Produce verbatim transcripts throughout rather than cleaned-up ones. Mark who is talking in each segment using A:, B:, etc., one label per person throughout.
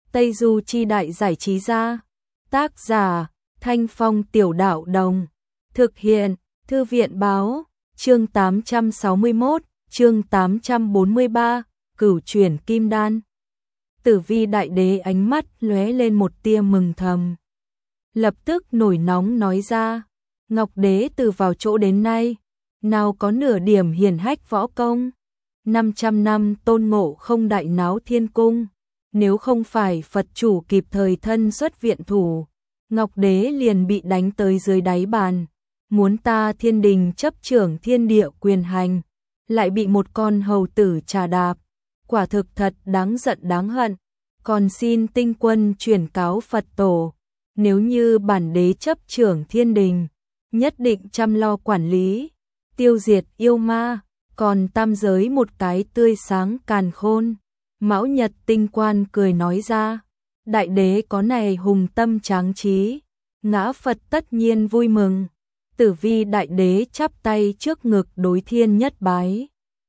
A: Tây Du Chi Đại Giải Trí Gia. Tác giả Thanh Phong Tiểu Đạo Đồng. Thực hiện Thư viện Báo. Chương tám trăm sáu mươi mốt, chương tám trăm bốn mươi ba, Cửu Chuyển Kim Đan. Tử Vi Đại Đế ánh mắt lóe lên một tia mừng thầm. Lập tức nổi nóng nói ra, Ngọc Đế từ vào chỗ đến nay, nào có nửa điểm hiển hách võ công. năm trăm năm Tôn Ngộ Không đại náo thiên cung, nếu không phải Phật chủ kịp thời thân xuất viện thủ, Ngọc Đế liền bị đánh tới dưới đáy bàn. Muốn ta thiên đình chấp trưởng thiên địa quyền hành, lại bị một con hầu tử trà đạp, quả thực thật đáng giận đáng hận. Còn xin tinh quân chuyển cáo Phật tổ, nếu như bản đế chấp trưởng thiên đình, nhất định chăm lo quản lý, tiêu diệt yêu ma, còn tam giới một cái tươi sáng càn khôn. Mão Nhật Tinh Quan cười nói ra, đại đế có này hùng tâm tráng trí, ngã Phật tất nhiên vui mừng. Tử Vi Đại Đế chắp tay trước ngực đối thiên nhất bái.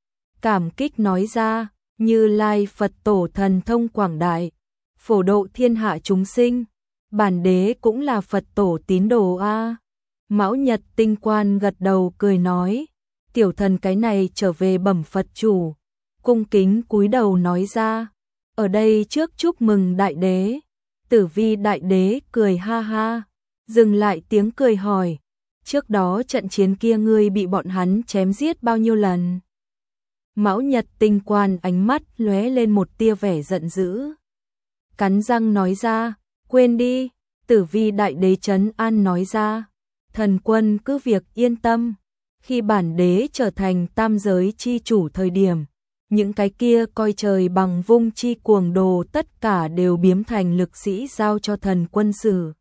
A: Cảm kích nói ra, Như Lai Phật tổ thần thông quảng đại, phổ độ thiên hạ chúng sinh, bản đế cũng là Phật tổ tín đồ a. Mão Nhật Tinh Quan gật đầu cười nói, tiểu thần cái này trở về bẩm Phật chủ, cung kính cúi đầu nói ra, ở đây trước chúc mừng đại đế. Tử Vi Đại Đế cười ha ha, dừng lại tiếng cười hỏi, trước đó trận chiến kia ngươi bị bọn hắn chém giết bao nhiêu lần? Mão Nhật Tinh Quan ánh mắt lóe lên một tia vẻ giận dữ, cắn răng nói ra, quên đi. Tử Vi Đại Đế trấn an nói ra, thần quân cứ việc yên tâm, khi bản đế trở thành tam giới chi chủ thời điểm, những cái kia coi trời bằng vung chi cuồng đồ tất cả đều biếm thành lực sĩ giao cho thần quân xử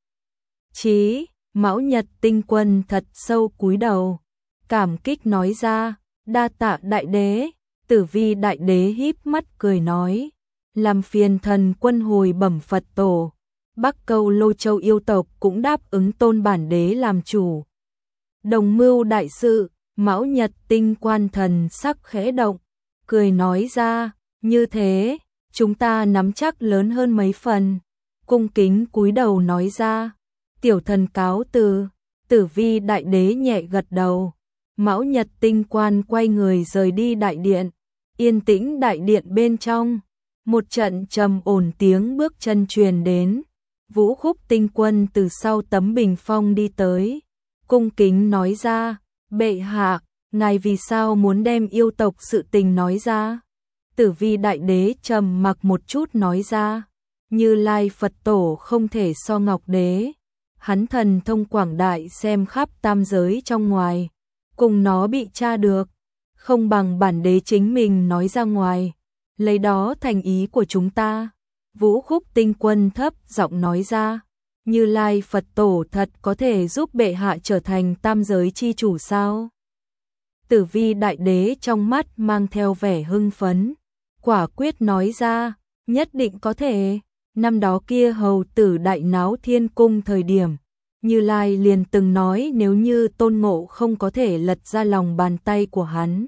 A: trí. Mão Nhật Tinh Quân thật sâu cúi đầu, cảm kích nói ra, đa tạ đại đế. Tử Vi Đại Đế híp mắt cười nói, làm phiền thần quân hồi bẩm Phật tổ, Bắc Câu Lô Châu yêu tộc cũng đáp ứng tôn bản đế làm chủ. Đồng mưu đại sự. Mão Nhật Tinh Quan thần sắc khẽ động, cười nói ra, như thế, chúng ta nắm chắc lớn hơn mấy phần. Cung kính cúi đầu nói ra, tiểu thần cáo từ. Tử Vi Đại Đế nhẹ gật đầu. Mão Nhật Tinh Quan quay người rời đi đại điện. Yên tĩnh đại điện bên trong, một trận trầm ổn tiếng bước chân truyền đến. Vũ Khúc Tinh Quân từ sau tấm bình phong đi tới, cung kính nói ra, bệ hạ, ngài vì sao muốn đem yêu tộc sự tình nói ra? Tử Vi Đại Đế trầm mặc một chút nói ra, Như Lai Phật tổ không thể so Ngọc Đế, hắn thần thông quảng đại xem khắp tam giới trong ngoài, cùng nó bị tra được, không bằng bản đế chính mình nói ra ngoài, lấy đó thành ý của chúng ta. Vũ Khúc Tinh Quân thấp giọng nói ra, Như Lai Phật tổ thật có thể giúp bệ hạ trở thành tam giới chi chủ sao? Tử Vi Đại Đế trong mắt mang theo vẻ hưng phấn, quả quyết nói ra, nhất định có thể. Năm đó kia hầu tử đại náo thiên cung thời điểm, Như Lai liền từng nói nếu như Tôn Ngộ không có thể lật ra lòng bàn tay của hắn,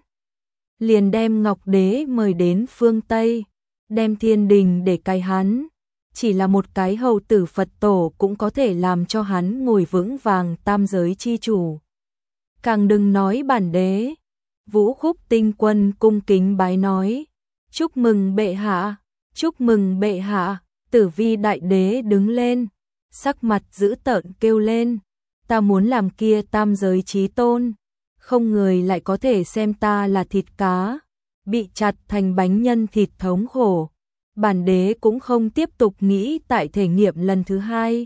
A: liền đem Ngọc Đế mời đến phương Tây, đem thiên đình để cai hắn. Chỉ là một cái hầu tử Phật tổ cũng có thể làm cho hắn ngồi vững vàng tam giới chi chủ, càng đừng nói bản đế. Vũ Khúc Tinh Quân cung kính bái nói, chúc mừng bệ hạ, chúc mừng bệ hạ. Tử Vi Đại Đế đứng lên, sắc mặt dữ tợn kêu lên, ta muốn làm kia tam giới chí tôn, không người lại có thể xem ta là thịt cá, bị chặt thành bánh nhân thịt thống khổ. Bản đế cũng không tiếp tục nghĩ tại thể nghiệm lần thứ hai.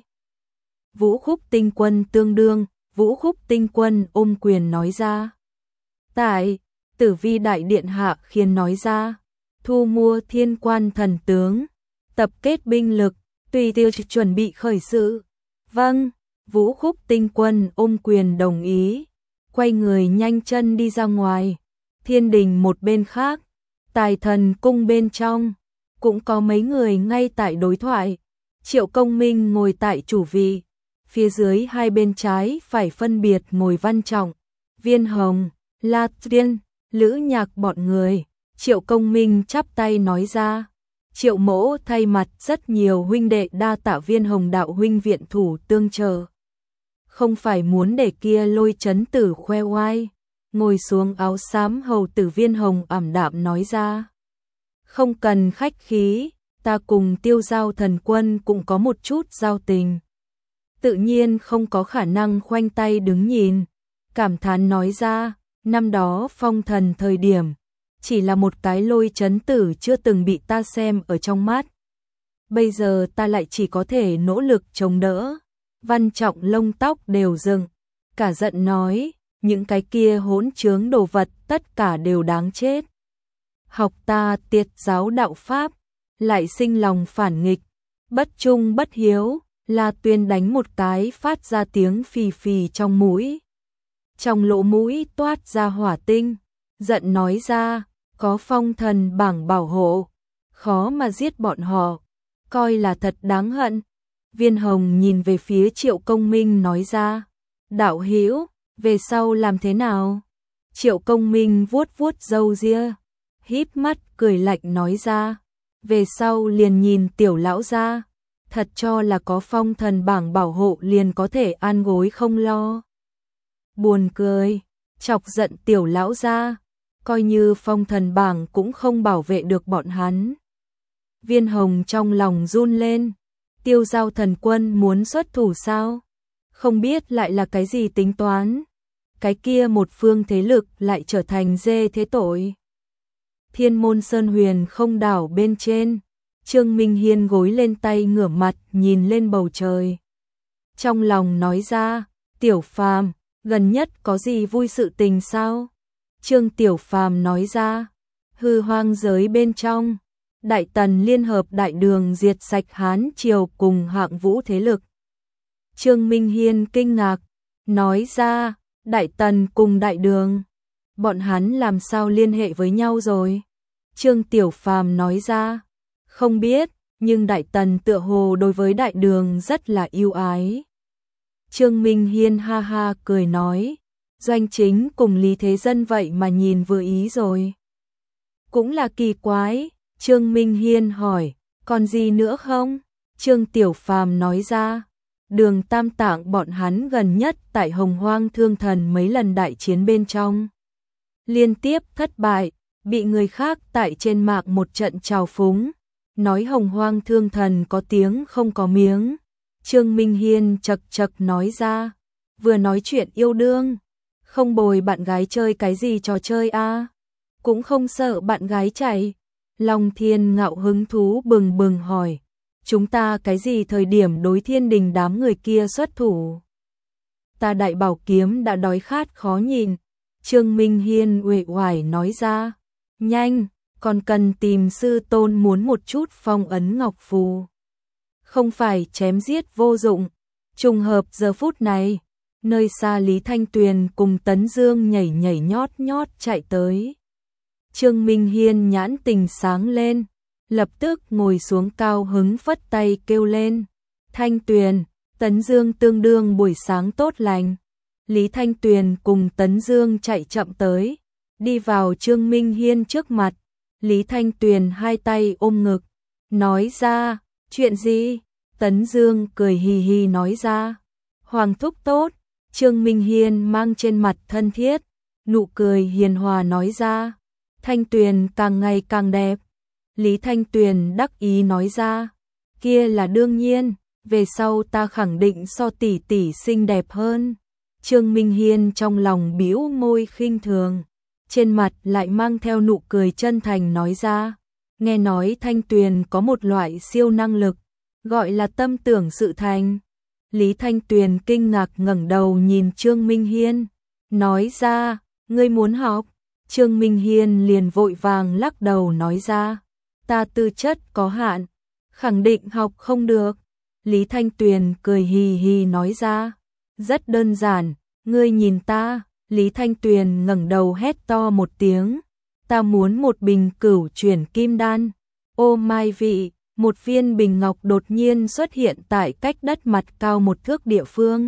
A: Vũ Khúc Tinh Quân tương đương. Vũ Khúc Tinh Quân ôm quyền nói ra, tại. Tử Vi Đại Điện hạ khiến nói ra, thu mua thiên quan thần tướng, tập kết binh lực, tùy tiêu chuẩn bị khởi sự. Vâng. Vũ Khúc Tinh Quân ôm quyền đồng ý, quay người nhanh chân đi ra ngoài. Thiên đình một bên khác, Tài Thần cung bên trong, cũng có mấy người ngay tại đối thoại. Triệu Công Minh ngồi tại chủ vị, phía dưới hai bên trái phải phân biệt ngồi Văn Trọng, Viên Hồng, La Tiên, Lữ Nhạc bọn người. Triệu Công Minh chắp tay nói ra, Triệu Mỗ thay mặt rất nhiều huynh đệ đa tạ Viên Hồng đạo huynh viện thủ tương trợ. Không phải muốn để kia Lôi Chấn Tử khoe oai. Ngồi xuống áo xám hầu tử Viên Hồng ảm đạm nói ra. Không cần khách khí, ta cùng Tiêu Giao thần quân cũng có một chút giao tình. Tự nhiên không có khả năng khoanh tay đứng nhìn. Cảm thán nói ra, năm đó phong thần thời điểm, chỉ là một cái Lôi Chấn Tử chưa từng bị ta xem ở trong mắt. Bây giờ ta lại chỉ có thể nỗ lực chống đỡ. Văn Trọng lông tóc đều dựng, cả giận nói, những cái kia hỗn trướng đồ vật tất cả đều đáng chết. Học ta tiệt giáo đạo pháp, lại sinh lòng phản nghịch, bất trung bất hiếu, La Tuyên đánh một cái phát ra tiếng phì phì trong mũi. Trong lỗ mũi toát ra hỏa tinh, giận nói ra, có phong thần bảng bảo hộ, khó mà giết bọn họ, coi là thật đáng hận. Viên Hồng nhìn về phía Triệu Công Minh nói ra, đạo hữu, về sau làm thế nào? Triệu Công Minh vuốt vuốt râu ria, híp mắt cười lạnh nói ra, về sau liền nhìn tiểu lão gia, thật cho là có phong thần bảng bảo hộ liền có thể an gối không lo. Buồn cười, chọc giận tiểu lão gia, coi như phong thần bảng cũng không bảo vệ được bọn hắn. Viên Hồng trong lòng run lên, Tiêu Giao thần quân muốn xuất thủ sao? Không biết lại là cái gì tính toán? Cái kia một phương thế lực lại trở thành dê thế tội. Thiên Môn Sơn Huyền không đảo bên trên, Trương Minh Hiên gối lên tay ngửa mặt nhìn lên bầu trời. Trong lòng nói ra, Tiểu Phàm, gần nhất có gì vui sự tình sao? Trương Tiểu Phàm nói ra, hư hoang giới bên trong, Đại Tần liên hợp Đại Đường diệt sạch Hán Triều cùng hạng vũ thế lực. Trương Minh Hiên kinh ngạc, nói ra, Đại Tần cùng Đại Đường, bọn hắn làm sao liên hệ với nhau rồi? Trương Tiểu Phàm nói ra, không biết, nhưng Đại Tần tựa hồ đối với Đại Đường rất là yêu ái. Trương Minh Hiên ha ha cười nói, Doanh Chính cùng Lý Thế Dân vậy mà nhìn vừa ý rồi. Cũng là kỳ quái, Trương Minh Hiên hỏi, còn gì nữa không? Trương Tiểu Phàm nói ra, Đường Tam Tạng bọn hắn gần nhất tại Hồng Hoang Thương Thần mấy lần đại chiến bên trong. Liên tiếp thất bại, bị người khác tại trên mạng một trận trào phúng, nói Hồng Hoang Thương Thần có tiếng không có miếng. Trương Minh Hiên chật chật nói ra, vừa nói chuyện yêu đương, không bồi bạn gái chơi cái gì trò chơi a, cũng không sợ bạn gái chạy. Long Thiên Ngạo hứng thú bừng bừng hỏi, chúng ta cái gì thời điểm đối Thiên Đình đám người kia xuất thủ? Ta Đại Bảo Kiếm đã đói khát khó nhìn. Trương Minh Hiên uể oải nói ra, nhanh, còn cần tìm sư tôn muốn một chút phong ấn ngọc phù. Không phải chém giết vô dụng. Trùng hợp giờ phút này, nơi xa Lý Thanh Tuyền cùng Tấn Dương nhảy nhảy nhót nhót chạy tới. Trương Minh Hiên nhãn tình sáng lên, lập tức ngồi xuống cao hứng phất tay kêu lên, Thanh Tuyền, Tấn Dương tương đương buổi sáng tốt lành. Lý Thanh Tuyền cùng Tấn Dương chạy chậm tới, đi vào Trương Minh Hiên trước mặt. Lý Thanh Tuyền hai tay ôm ngực, nói ra, chuyện gì? Tấn Dương cười hì hì nói ra, Hoàng thúc tốt. Trương Minh Hiên mang trên mặt thân thiết, nụ cười hiền hòa nói ra, Thanh Tuyền càng ngày càng đẹp. Lý Thanh Tuyền đắc ý nói ra, kia là đương nhiên, về sau ta khẳng định so tỷ tỷ xinh đẹp hơn. Trương Minh Hiên trong lòng bĩu môi khinh thường, trên mặt lại mang theo nụ cười chân thành nói ra, nghe nói Thanh Tuyền có một loại siêu năng lực, gọi là tâm tưởng sự thành. Lý Thanh Tuyền kinh ngạc ngẩng đầu nhìn Trương Minh Hiên, nói ra, ngươi muốn học? Trương Minh Hiên liền vội vàng lắc đầu nói ra, ta tư chất có hạn, khẳng định học không được. Lý Thanh Tuyền cười hì hì nói ra, rất đơn giản, ngươi nhìn ta. Lý Thanh Tuyền ngẩng đầu hét to một tiếng, ta muốn một bình cửu chuyển kim đan. Ô mai vị, một viên bình ngọc đột nhiên xuất hiện tại cách đất mặt cao một thước địa phương.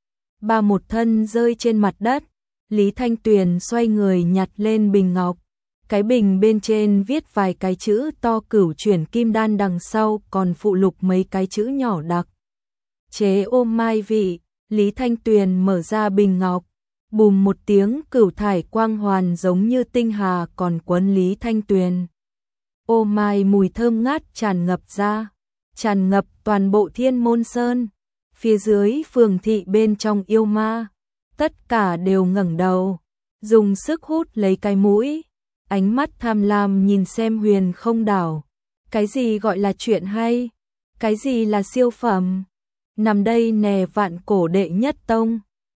A: Ba một thân rơi trên mặt đất, Lý Thanh Tuyền xoay người nhặt lên bình ngọc, Cái bình bên trên viết vài cái chữ to Cửu Chuyển Kim Đan, đằng sau còn phụ lục mấy cái chữ nhỏ đặc chế ô mai vị. Lý Thanh Tuyền mở ra bình ngọc, bùm một tiếng, cửu thải quang hoàn giống như tinh hà còn quấn Lý Thanh Tuyền. Ô mai mùi thơm ngát tràn ngập ra, tràn ngập toàn bộ Thiên Môn Sơn. Phía dưới phường thị bên trong yêu ma, tất cả đều ngẩng đầu, dùng sức hút lấy cái mũi, ánh mắt tham lam nhìn xem Huyền Không Đảo. Cái gì gọi là chuyện hay? Cái gì là siêu phẩm? Nằm đây nè, Vạn Cổ đệ nhất tông,